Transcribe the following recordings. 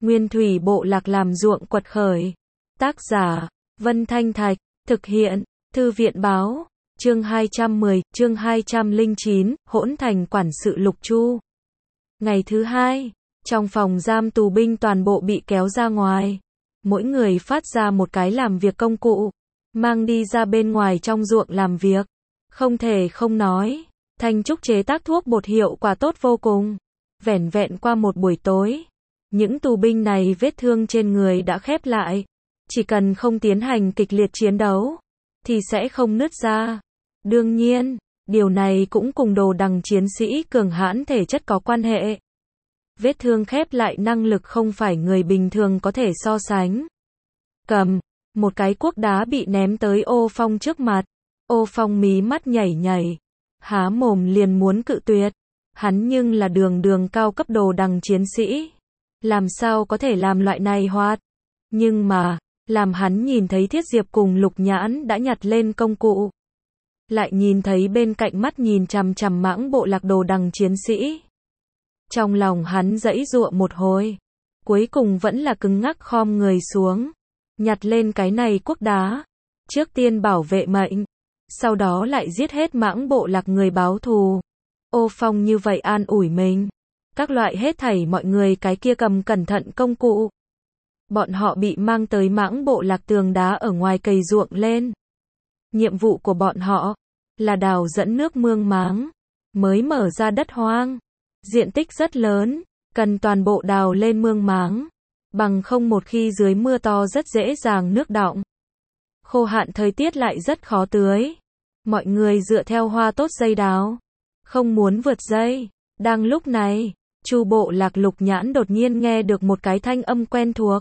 Nguyên thủy bộ lạc làm ruộng quật khởi. Tác giả, Vân Thanh Thạch, thực hiện, Thư viện báo, chương 210, chương 209, hỗn thành quản sự Lục Chu. Ngày thứ hai, trong phòng giam tù binh toàn bộ bị kéo ra ngoài. Mỗi người phát ra một cái làm việc công cụ, mang đi ra bên ngoài trong ruộng làm việc. Không thể không nói, Thanh Trúc chế tác thuốc bột hiệu quả tốt vô cùng. Vẻn vẹn qua một buổi tối, những tù binh này vết thương trên người đã khép lại. Chỉ cần không tiến hành kịch liệt chiến đấu, thì sẽ không nứt ra. Đương nhiên, điều này cũng cùng đồ đằng chiến sĩ cường hãn thể chất có quan hệ. Vết thương khép lại năng lực không phải người bình thường có thể so sánh. Cầm, một cái cuốc đá bị ném tới Ô Phong trước mặt. Ô Phong mí mắt nhảy nhảy, há mồm liền muốn cự tuyệt. Hắn nhưng là đường cao cấp đồ đằng chiến sĩ, làm sao có thể làm loại này hoạt. Nhưng mà, làm hắn nhìn thấy Thiết Diệp cùng Lục Nhãn đã nhặt lên công cụ, lại nhìn thấy bên cạnh mắt nhìn chằm chằm mãng bộ lạc đồ đằng chiến sĩ. Trong lòng hắn giãy giụa một hồi, cuối cùng vẫn là cứng ngắc khom người xuống, nhặt lên cái này cuốc đá, trước tiên bảo vệ mệnh, sau đó lại giết hết mãng bộ lạc người báo thù. Ô Phong như vậy an ủi mình. Các loại hết thảy mọi người cái kia cầm cẩn thận công cụ. Bọn họ bị mang tới mãng bộ lạc tường đá ở ngoài cày ruộng lên. Nhiệm vụ của bọn họ là đào dẫn nước mương máng, mới mở ra đất hoang. Diện tích rất lớn, cần toàn bộ đào lên mương máng. Bằng không một khi dưới mưa to rất dễ dàng nước đọng. Khô hạn thời tiết lại rất khó tưới. Mọi người dựa theo hoa tốt dây đào, không muốn vượt dây. Đang lúc này, Chu bộ lạc Lục Nhãn đột nhiên nghe được một cái thanh âm quen thuộc.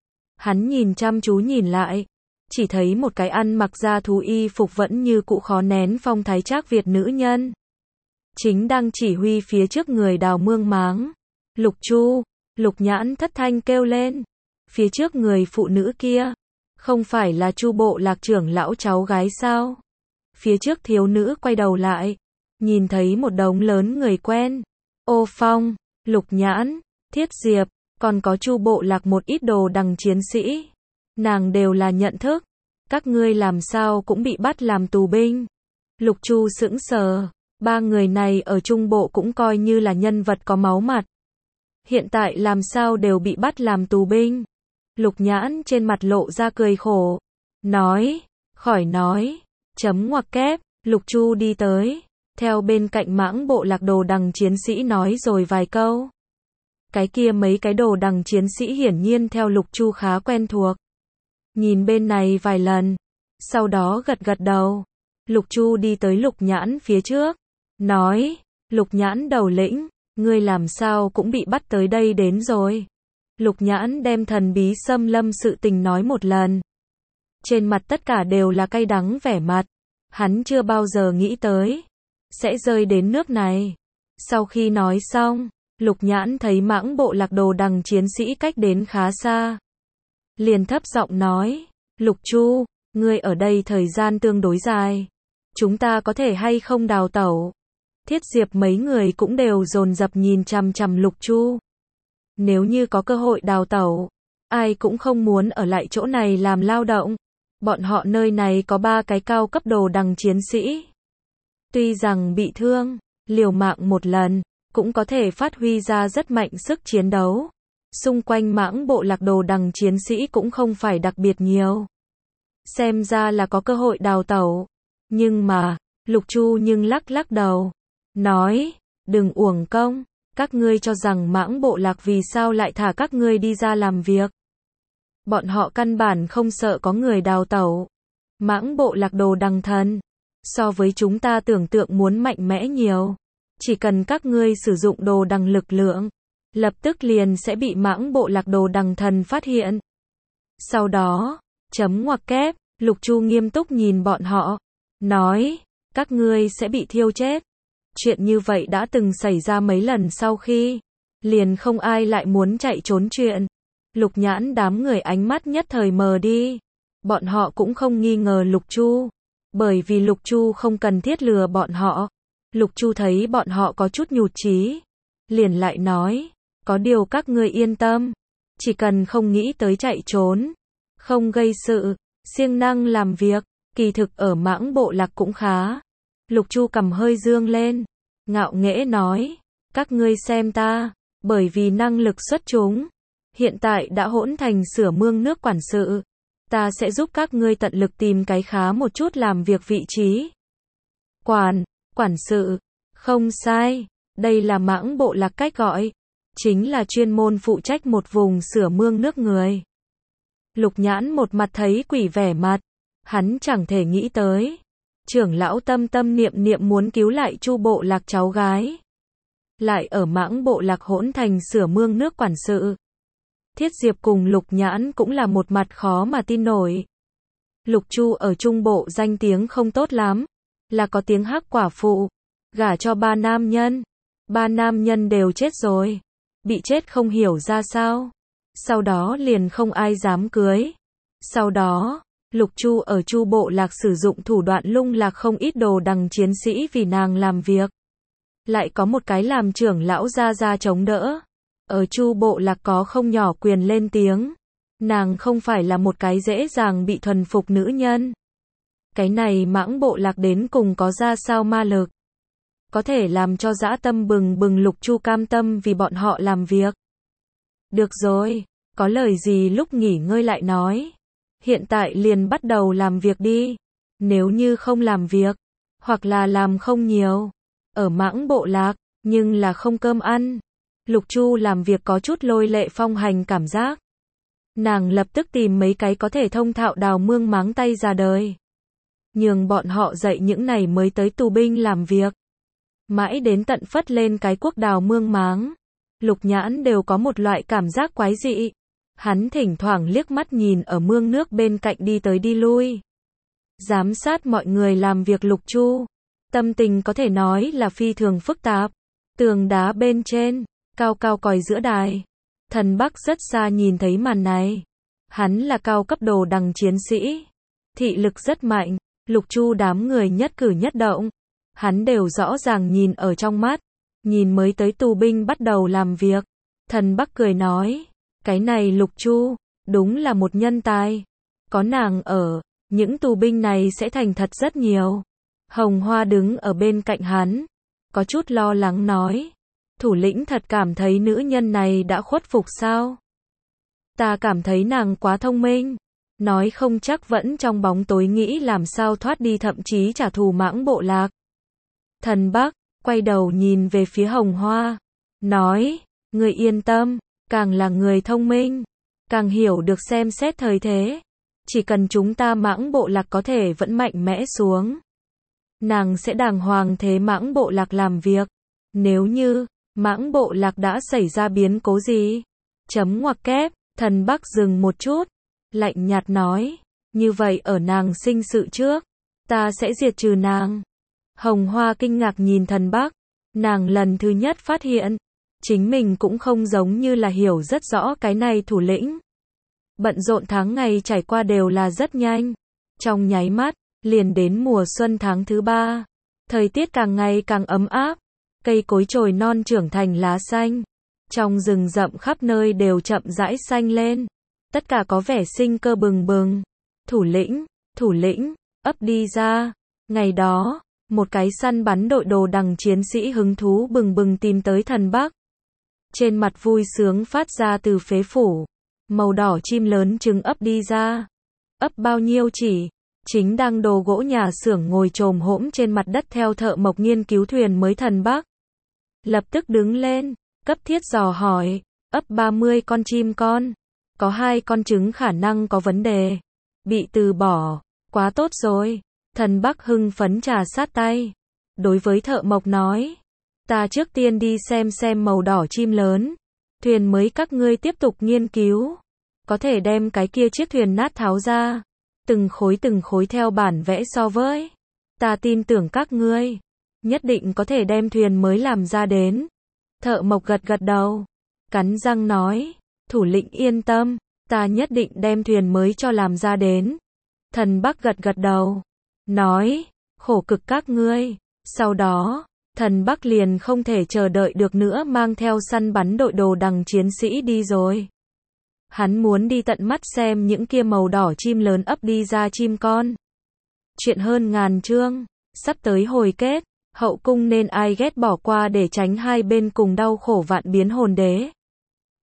Hắn nhìn chăm chú nhìn lại, chỉ thấy một cái ăn mặc da thú y phục vẫn như cũ khó nén phong thái trác Việt nữ nhân. Chính đang chỉ huy phía trước người đào mương máng. Lục Chu, Lục Nhãn thất thanh kêu lên. Phía trước người phụ nữ kia, không phải là Chu bộ lạc trưởng lão cháu gái sao? Phía trước thiếu nữ quay đầu lại, nhìn thấy một đống lớn người quen. Ô Phong, Lục Nhãn, Thiết Diệp, còn có Chu bộ lạc một ít đồ đằng chiến sĩ. Nàng đều là nhận thức. Các ngươi làm sao cũng bị bắt làm tù binh. Lục Chu sững sờ. Ba người này ở Trung Bộ cũng coi như là nhân vật có máu mặt. Hiện tại làm sao đều bị bắt làm tù binh. Lục Nhãn trên mặt lộ ra cười khổ. Nói, khỏi nói. Chấm ngoặc kép, Lục Chu đi tới. Theo bên cạnh mãng bộ lạc đồ đằng chiến sĩ nói rồi vài câu. Cái kia mấy cái đồ đằng chiến sĩ hiển nhiên theo Lục Chu khá quen thuộc. Nhìn bên này vài lần. Sau đó gật gật đầu. Lục Chu đi tới Lục Nhãn phía trước. Nói, Lục Nhãn đầu lĩnh, ngươi làm sao cũng bị bắt tới đây đến rồi. Lục Nhãn đem thần bí xâm lâm sự tình nói một lần. Trên mặt tất cả đều là cay đắng vẻ mặt. Hắn chưa bao giờ nghĩ tới sẽ rơi đến nước này. Sau khi nói xong, Lục Nhãn thấy mãng bộ lạc đồ đằng chiến sĩ cách đến khá xa. Liền thấp giọng nói, Lục Chu, ngươi ở đây thời gian tương đối dài. Chúng ta có thể hay không đào tẩu? Thiết Diệp mấy người cũng đều dồn dập nhìn chằm chằm Lục Chu. Nếu như có cơ hội đào tẩu, ai cũng không muốn ở lại chỗ này làm lao động. Bọn họ nơi này có 3 cái cao cấp đồ đằng chiến sĩ. Tuy rằng bị thương, liều mạng một lần, cũng có thể phát huy ra rất mạnh sức chiến đấu. Xung quanh mãng bộ lạc đồ đằng chiến sĩ cũng không phải đặc biệt nhiều. Xem ra là có cơ hội đào tẩu. Nhưng mà, Lục Chu nhưng lắc đầu. Nói, đừng uổng công. Các ngươi cho rằng mãng bộ lạc vì sao lại thả các ngươi đi ra làm việc. Bọn họ căn bản không sợ có người đào tẩu. Mãng bộ lạc đồ đằng thần, so với chúng ta tưởng tượng muốn mạnh mẽ nhiều. Chỉ cần các ngươi sử dụng đồ đằng lực lượng, lập tức liền sẽ bị mãng bộ lạc đồ đằng thần phát hiện. Sau đó, chấm ngoặc kép, Lục Chu nghiêm túc nhìn bọn họ. Nói, các ngươi sẽ bị thiêu chết. Chuyện như vậy đã từng xảy ra mấy lần sau khi, liền không ai lại muốn chạy trốn chuyện. Lục Nhãn đám người ánh mắt nhất thời mờ đi. Bọn họ cũng không nghi ngờ Lục Chu. Bởi vì Lục Chu không cần thiết lừa bọn họ. Lục Chu thấy bọn họ có chút nhụt chí, liền lại nói, có điều các ngươi yên tâm. chỉ cần không nghĩ tới chạy trốn, không gây sự, siêng năng làm việc, kỳ thực ở Mãng Bộ Lạc cũng khá. Lục Chu cầm hơi dương lên, ngạo nghễ nói, các ngươi xem ta, bởi vì năng lực xuất chúng, hiện tại đã hỗn thành sửa mương nước quản sự, ta sẽ giúp các ngươi tận lực tìm cái khá một chút làm việc vị trí. Quản sự, không sai, đây là Mãng Bộ Lạc cách gọi, chính là chuyên môn phụ trách một vùng sửa mương nước người. Lục Nhãn một mặt thấy quỷ vẻ mặt, hắn chẳng thể nghĩ tới, trưởng lão tâm tâm niệm niệm muốn cứu lại Chu Bộ Lạc cháu gái, lại ở Mãng Bộ Lạc hỗn thành sửa mương nước quản sự. Thiết Diệp cùng Lục Nhãn cũng là một mặt khó mà tin nổi. Lục Chu ở Trung Bộ danh tiếng không tốt lắm, là có tiếng hắc quả phụ, gả cho 3 nam nhân. 3 nam nhân đều chết rồi, bị chết không hiểu ra sao. Sau đó liền không ai dám cưới. Sau đó, Lục Chu ở Chu Bộ Lạc sử dụng thủ đoạn lung lạc không ít đồ đằng chiến sĩ vì nàng làm việc. Lại có một cái làm trưởng lão ra chống đỡ. Ở Chu Bộ Lạc có không nhỏ quyền lên tiếng. Nàng không phải là một cái dễ dàng bị thuần phục nữ nhân. Cái này Mãng Bộ Lạc đến cùng có ra sao ma lực, có thể làm cho dã tâm bừng bừng. Lục Chu cam tâm vì bọn họ làm việc. Được rồi, có lời gì lúc nghỉ ngơi lại nói. Hiện tại liền bắt đầu làm việc đi. Nếu như không làm việc, hoặc là làm không nhiều, ở Mãng Bộ Lạc, nhưng là không cơm ăn. Lục Chu làm việc có chút lôi lệ phong hành cảm giác. Nàng lập tức tìm mấy cái có thể thông thạo đào mương máng tay ra đời. Nhường bọn họ dạy những này mới tới tù binh làm việc. Mãi đến tận phất lên cái cuốc đào mương máng. Lục Nhãn đều có một loại cảm giác quái dị. Hắn thỉnh thoảng liếc mắt nhìn ở mương nước bên cạnh đi tới đi lui. Giám sát mọi người làm việc. Lục Chu tâm tình có thể nói là phi thường phức tạp. Tường đá bên trên, cao cao còi giữa đài. Thần Bắc rất xa nhìn thấy màn này. Hắn là cao cấp đồ đằng chiến sĩ, thị lực rất mạnh. Lục Chu đám người nhất cử nhất động, hắn đều rõ ràng nhìn ở trong mắt. Nhìn mới tới tù binh bắt đầu làm việc. Thần Bắc cười nói, cái này Lục Chu, đúng là một nhân tài. Có nàng ở, những tù binh này sẽ thành thật rất nhiều. Hồng Hoa đứng ở bên cạnh hắn, có chút lo lắng nói, thủ lĩnh thật cảm thấy nữ nhân này đã khuất phục sao? Ta cảm thấy nàng quá thông minh, nói không chắc vẫn trong bóng tối nghĩ làm sao thoát đi, thậm chí trả thù Mãng Bộ Lạc. Thần Bắc quay đầu nhìn về phía Hồng Hoa, nói, người yên tâm, càng là người thông minh, càng hiểu được xem xét thời thế. Chỉ cần chúng ta Mãng Bộ Lạc có thể vẫn mạnh mẽ xuống, nàng sẽ đàng hoàng thế Mãng Bộ Lạc làm việc. Nếu như Mãng Bộ Lạc đã xảy ra biến cố gì? Chấm ngoặc kép. Thần Bắc dừng một chút, lạnh nhạt nói, như vậy ở nàng sinh sự trước, ta sẽ diệt trừ nàng. Hồng Hoa kinh ngạc nhìn Thần Bắc, nàng lần thứ nhất phát hiện, chính mình cũng không giống như là hiểu rất rõ cái này thủ lĩnh. Bận rộn tháng ngày trải qua đều là rất nhanh, trong nháy mắt, liền đến mùa xuân tháng thứ 3. Thời tiết càng ngày càng ấm áp, cây cối chồi non trưởng thành lá xanh. Trong rừng rậm khắp nơi đều chậm rãi xanh lên, tất cả có vẻ sinh cơ bừng bừng. Thủ lĩnh, ấp đi ra. Ngày đó, một cái săn bắn đội đồ đằng chiến sĩ hứng thú bừng bừng tìm tới Thần Bắc. Trên mặt vui sướng phát ra từ phế phủ, màu đỏ chim lớn trứng ấp đi ra. Ấp bao nhiêu chỉ? Chính đang đồ gỗ nhà xưởng ngồi chồm hổm trên mặt đất theo thợ mộc nghiên cứu thuyền mới. Thần Bắc lập tức đứng lên, cấp thiết dò hỏi, ấp 30 con chim con, có 2 con trứng khả năng có vấn đề, bị từ bỏ, quá tốt rồi. Thần Bắc hưng phấn trà sát tay, đối với thợ mộc nói, ta trước tiên đi xem màu đỏ chim lớn, thuyền mới các ngươi tiếp tục nghiên cứu, có thể đem cái kia chiếc thuyền nát tháo ra, từng khối theo bản vẽ so với, ta tin tưởng các ngươi, nhất định có thể đem thuyền mới làm ra đến. Thợ mộc gật gật đầu, cắn răng nói, thủ lĩnh yên tâm, ta nhất định đem thuyền mới cho làm ra đến. Thần Bắc gật gật đầu, nói, khổ cực các ngươi. Sau đó, Thần Bắc liền không thể chờ đợi được nữa mang theo săn bắn đội đồ đằng chiến sĩ đi rồi. Hắn muốn đi tận mắt xem những kia màu đỏ chim lớn ấp đi ra chim con. Chuyện hơn ngàn chương, sắp tới hồi kết, hậu cung nên ai ghét bỏ qua để tránh hai bên cùng đau khổ vạn biến hồn đế.